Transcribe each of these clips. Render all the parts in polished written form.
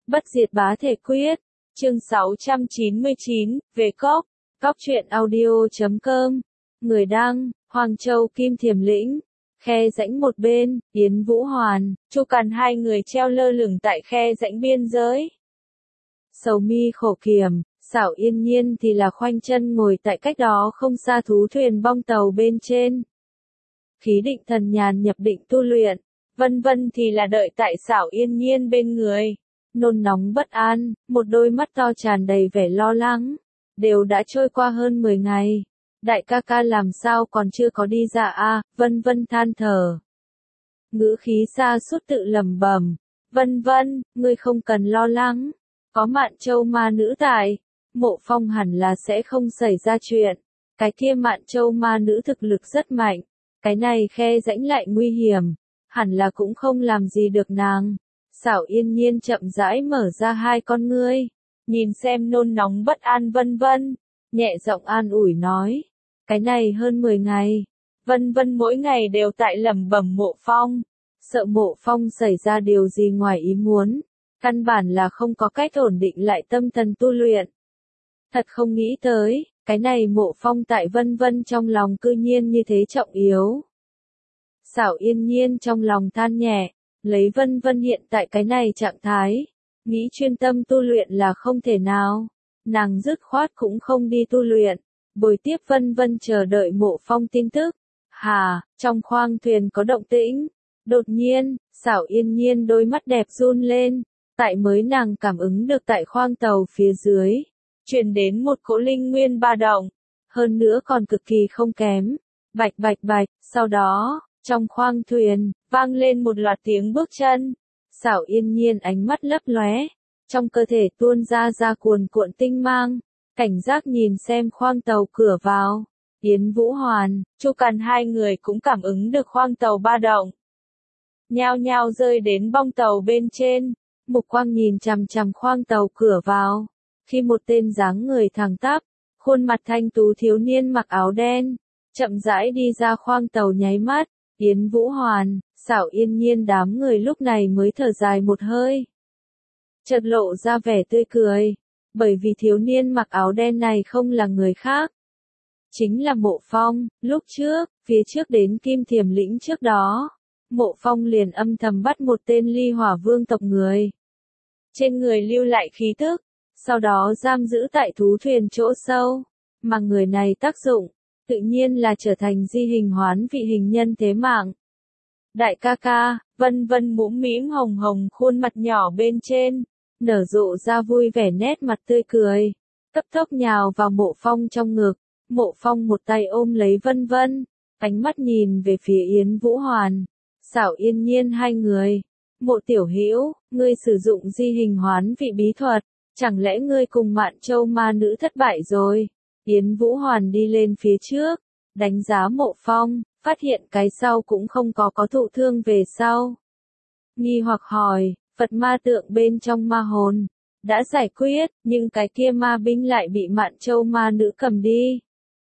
Bất diệt bá thể quyết. Chương 699, về cóc. Cóc truyện audio.com. Người đăng, Hoàng Châu Kim Thiềm Lĩnh. Khe rãnh một bên, Yến Vũ Hoàn, Chu Càn hai người treo lơ lửng tại khe rãnh biên giới. Sầu mi khổ kiểm, Xảo Yên Nhiên thì là khoanh chân ngồi tại cách đó không xa thú thuyền bong tàu bên trên. Khí định thần nhàn nhập định tu luyện, Vân Vân thì là đợi tại Xảo Yên Nhiên bên người. Nôn nóng bất an, một đôi mắt to tràn đầy vẻ lo lắng. Đều đã trôi qua hơn 10 ngày. Đại ca ca làm sao còn chưa có đi ra a? Vân Vân than thở. Ngữ khí xa sút tự lẩm bẩm. Vân Vân, ngươi không cần lo lắng. Có Mạn Châu ma nữ tại. Mộ Phong hẳn là sẽ không xảy ra chuyện. Cái kia Mạn Châu ma nữ thực lực rất mạnh. Cái này khe rãnh lại nguy hiểm. Hẳn là cũng không làm gì được nàng. Xảo Yên Nhiên chậm rãi mở ra hai con ngươi. Nhìn xem nôn nóng bất an Vân Vân. Nhẹ giọng an ủi nói. Cái này hơn 10 ngày. Vân Vân mỗi ngày đều tại lẩm bẩm Mộ Phong. Sợ Mộ Phong xảy ra điều gì ngoài ý muốn. Căn bản là không có cách ổn định lại tâm thần tu luyện. Thật không nghĩ tới, cái này Mộ Phong tại Vân Vân trong lòng cư nhiên như thế trọng yếu. Xảo Yên Nhiên trong lòng than nhẹ, lấy Vân Vân hiện tại cái này trạng thái, nghĩ chuyên tâm tu luyện là không thể nào. Nàng dứt khoát cũng không đi tu luyện, bồi tiếp Vân Vân chờ đợi Mộ Phong tin tức. Hà, trong khoang thuyền có động tĩnh. Đột nhiên, Xảo Yên Nhiên đôi mắt đẹp run lên, tại mới nàng cảm ứng được tại khoang tàu phía dưới, truyền đến một cỗ linh nguyên ba động, hơn nữa còn cực kỳ không kém. Bạch bạch bạch, sau đó, trong khoang thuyền, vang lên một loạt tiếng bước chân. Xảo Yên Nhiên ánh mắt lấp lóe, trong cơ thể tuôn ra cuồn cuộn tinh mang, cảnh giác nhìn xem khoang tàu cửa vào. Yến Vũ Hoàn, Chu Càn hai người cũng cảm ứng được khoang tàu ba động. Nhao nhao rơi đến bong tàu bên trên, mục quang nhìn chằm chằm khoang tàu cửa vào. Khi một tên dáng người thẳng tắp, khuôn mặt thanh tú thiếu niên mặc áo đen, chậm rãi đi ra khoang tàu nháy mắt, Yến Vũ Hoàn, Xảo Yên Nhiên đám người lúc này mới thở dài một hơi. Chợt lộ ra vẻ tươi cười, bởi vì thiếu niên mặc áo đen này không là người khác. Chính là Mộ Phong. Lúc trước, phía trước đến Kim Thiềm Lĩnh trước đó, Mộ Phong liền âm thầm bắt một tên Ly Hỏa Vương tộc người. Trên người lưu lại khí tức, sau đó giam giữ tại thú thuyền chỗ sâu, mà người này tác dụng, tự nhiên là trở thành di hình hoán vị hình nhân thế mạng. Đại ca ca, Vân Vân mũm mĩm hồng hồng khuôn mặt nhỏ bên trên, nở rộ ra vui vẻ nét mặt tươi cười, cấp tốc nhào vào Mộ Phong trong ngực. Mộ Phong một tay ôm lấy Vân Vân, ánh mắt nhìn về phía Yến Vũ Hoàn, Xảo Yên Nhiên hai người. Mộ tiểu hữu, ngươi sử dụng di hình hoán vị bí thuật, chẳng lẽ ngươi cùng Mạn Châu ma nữ thất bại rồi? Yến Vũ Hoàn đi lên phía trước, đánh giá Mộ Phong, phát hiện cái sau cũng không có thụ thương về sau. Nghi hoặc hỏi, Phật ma tượng bên trong ma hồn đã giải quyết, nhưng cái kia ma binh lại bị Mạn Châu ma nữ cầm đi.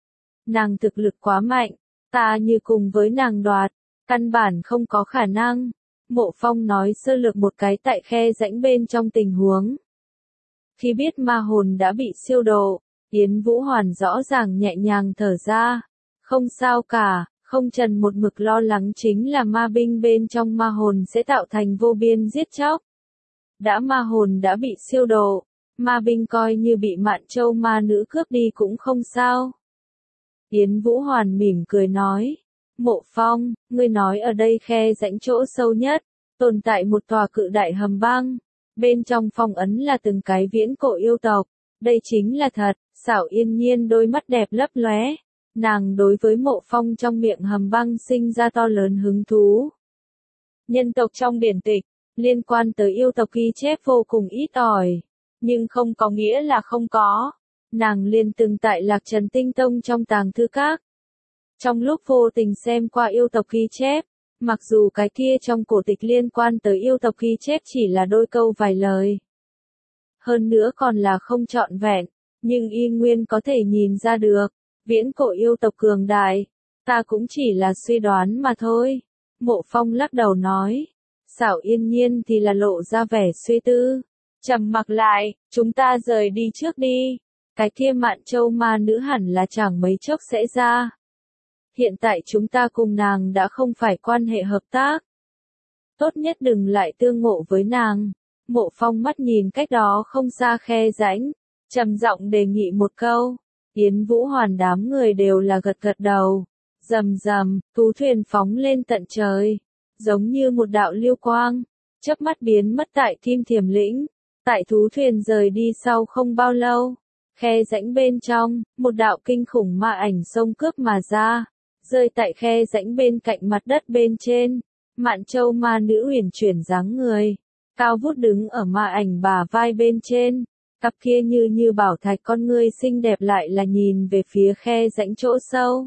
Nàng thực lực quá mạnh, ta như cùng với nàng đoạt, căn bản không có khả năng. Mộ Phong nói sơ lược một cái tại khe rãnh bên trong tình huống. Khi biết ma hồn đã bị siêu độ, Yến Vũ Hoàn rõ ràng nhẹ nhàng thở ra. Không sao cả, không trần một mực lo lắng chính là ma binh bên trong ma hồn sẽ tạo thành vô biên giết chóc. Đã ma hồn đã bị siêu độ, ma binh coi như bị Mạn Châu ma nữ cướp đi cũng không sao. Yến Vũ Hoàn mỉm cười nói. Mộ Phong, ngươi nói ở đây khe rãnh chỗ sâu nhất, tồn tại một tòa cự đại hầm băng. Bên trong phong ấn là từng cái viễn cổ yêu tộc. Đây chính là thật. Xảo Yên Nhiên đôi mắt đẹp lấp lóe. Nàng đối với Mộ Phong trong miệng hầm băng sinh ra to lớn hứng thú. Nhân tộc trong điển tịch, liên quan tới yêu tộc ghi chép vô cùng ít ỏi. Nhưng không có nghĩa là không có. Nàng liền từng tại Lạc Trần Tinh Tông trong tàng thư các. Trong lúc vô tình xem qua yêu tộc ghi chép, mặc dù cái kia trong cổ tịch liên quan tới yêu tộc ghi chép chỉ là đôi câu vài lời. Hơn nữa còn là không trọn vẹn, nhưng y nguyên có thể nhìn ra được, viễn cổ yêu tộc cường đại, ta cũng chỉ là suy đoán mà thôi. Mộ Phong lắc đầu nói, Xảo Yên Nhiên thì là lộ ra vẻ suy tư, trầm mặc lại, chúng ta rời đi trước đi. Cái kia Mạn Châu ma nữ hẳn là chẳng mấy chốc sẽ ra. Hiện tại chúng ta cùng nàng đã không phải quan hệ hợp tác. Tốt nhất đừng lại tương ngộ với nàng. Mộ Phong mắt nhìn cách đó không xa khe rãnh, trầm giọng đề nghị một câu. Yến Vũ Hoàn đám người đều là gật gật đầu. Rầm rầm, thú thuyền phóng lên tận trời, giống như một đạo lưu quang, chớp mắt biến mất tại Kim Thiềm Lĩnh. Tại thú thuyền rời đi sau không bao lâu, khe rãnh bên trong, một đạo kinh khủng ma ảnh xông cướp mà ra, rơi tại khe rãnh bên cạnh mặt đất bên trên. Mạn Châu ma nữ huyền chuyển dáng người, cao vút đứng ở ma ảnh bả vai bên trên, cặp kia như bảo thạch con ngươi xinh đẹp lại là nhìn về phía khe rãnh chỗ sâu.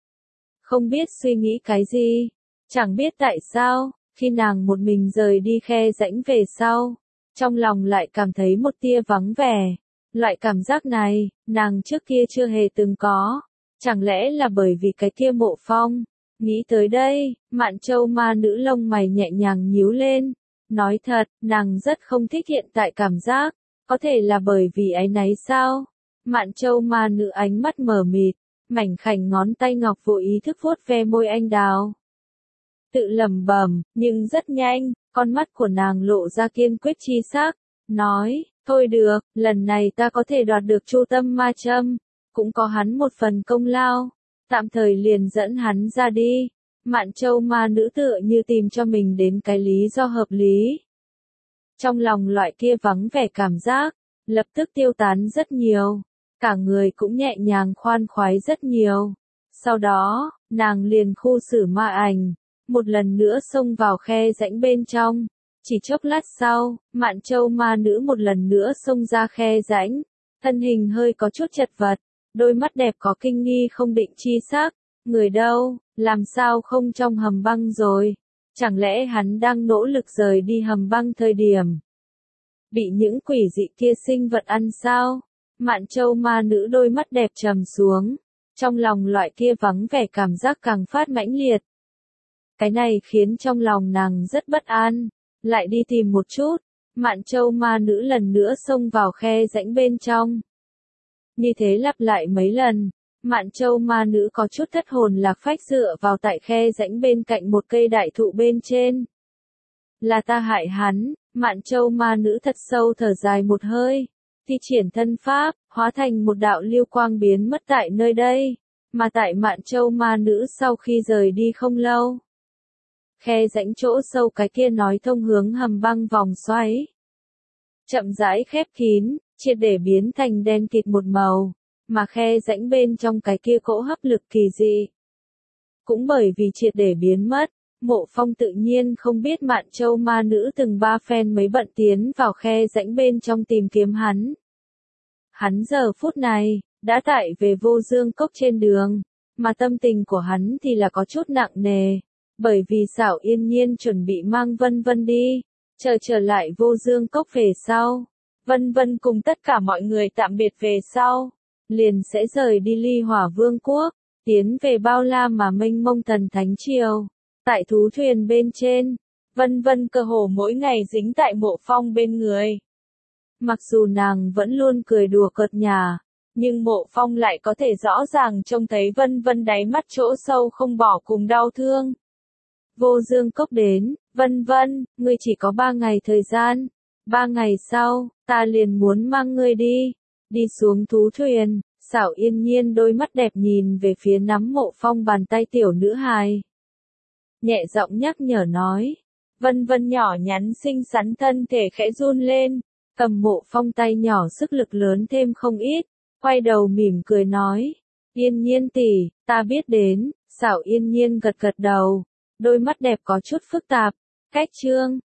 Không biết suy nghĩ cái gì, chẳng biết tại sao, khi nàng một mình rời đi khe rãnh về sau, trong lòng lại cảm thấy một tia vắng vẻ. Loại cảm giác này, nàng trước kia chưa hề từng có. Chẳng lẽ là bởi vì cái kia Mộ Phong? Nghĩ tới đây, Mạn Châu ma nữ lông mày nhẹ nhàng nhíu lên. Nói thật, nàng rất không thích hiện tại cảm giác. Có thể là bởi vì áy náy sao? Mạn Châu ma nữ ánh mắt mờ mịt, mảnh khảnh ngón tay ngọc vô ý thức vuốt ve môi anh đào. Tự lẩm bẩm, nhưng rất nhanh, con mắt của nàng lộ ra kiên quyết chi sắc, nói, thôi được, lần này ta có thể đoạt được Chu Tâm Ma Châm, cũng có hắn một phần công lao, tạm thời liền dẫn hắn ra đi. Mạn Châu ma nữ tựa như tìm cho mình đến cái lý do hợp lý. Trong lòng loại kia vắng vẻ cảm giác, lập tức tiêu tán rất nhiều, cả người cũng nhẹ nhàng khoan khoái rất nhiều. Sau đó, nàng liền khu xử ma ảnh, một lần nữa xông vào khe rãnh bên trong. Chỉ chốc lát sau, Mạn Châu ma nữ một lần nữa xông ra khe rãnh, thân hình hơi có chút chật vật, đôi mắt đẹp có kinh nghi không định chi sắc. Người đâu, làm sao không trong hầm băng rồi? Chẳng lẽ hắn đang nỗ lực rời đi hầm băng thời điểm bị những quỷ dị kia sinh vật ăn sao? Mạn Châu ma nữ đôi mắt đẹp trầm xuống, trong lòng loại kia vắng vẻ cảm giác càng phát mãnh liệt. Cái này khiến trong lòng nàng rất bất an, lại đi tìm một chút. Mạn Châu ma nữ lần nữa xông vào khe rãnh bên trong. Như thế lặp lại mấy lần, Mạn Châu ma nữ có chút thất hồn lạc phách dựa vào tại khe rãnh bên cạnh một cây đại thụ bên trên. Là ta hại hắn. Mạn Châu ma nữ thật sâu thở dài một hơi, thi triển thân pháp, hóa thành một đạo lưu quang biến mất tại nơi đây. Mà tại Mạn Châu ma nữ sau khi rời đi không lâu, khe rãnh chỗ sâu cái kia nói thông hướng hầm băng vòng xoáy chậm rãi khép kín, triệt để biến thành đen kịt một màu, mà khe rãnh bên trong cái kia cỗ hấp lực kỳ dị cũng bởi vì triệt để biến mất. Mộ Phong tự nhiên không biết Mạn Châu ma nữ từng ba phen mấy bận tiến vào khe rãnh bên trong tìm kiếm hắn. Hắn giờ phút này, đã tại về Vô Dương Cốc trên đường, mà tâm tình của hắn thì là có chút nặng nề, bởi vì Xảo Yên Nhiên chuẩn bị mang Vân Vân đi, trở lại Vô Dương Cốc về sau. Vân Vân cùng tất cả mọi người tạm biệt về sau, liền sẽ rời đi Ly Hỏa Vương Quốc, tiến về bao la mà mênh mông Thần Thánh Triều. Tại thú thuyền bên trên, Vân Vân cơ hồ mỗi ngày dính tại Mộ Phong bên người. Mặc dù nàng vẫn luôn cười đùa cợt nhả, nhưng Mộ Phong lại có thể rõ ràng trông thấy Vân Vân đáy mắt chỗ sâu không bỏ cùng đau thương. Vô Dương Cốc đến, Vân Vân, ngươi chỉ có 3 ngày thời gian. 3 ngày sau, ta liền muốn mang ngươi đi. Đi xuống thú thuyền, Xảo Yên Nhiên đôi mắt đẹp nhìn về phía nắm Mộ Phong bàn tay tiểu nữ hài. Nhẹ giọng nhắc nhở nói. Vân Vân nhỏ nhắn xinh xắn thân thể khẽ run lên, cầm Mộ Phong tay nhỏ sức lực lớn thêm không ít, quay đầu mỉm cười nói. Yên Nhiên tỷ, ta biết đến. Xảo Yên Nhiên gật gật đầu, đôi mắt đẹp có chút phức tạp. Cách chương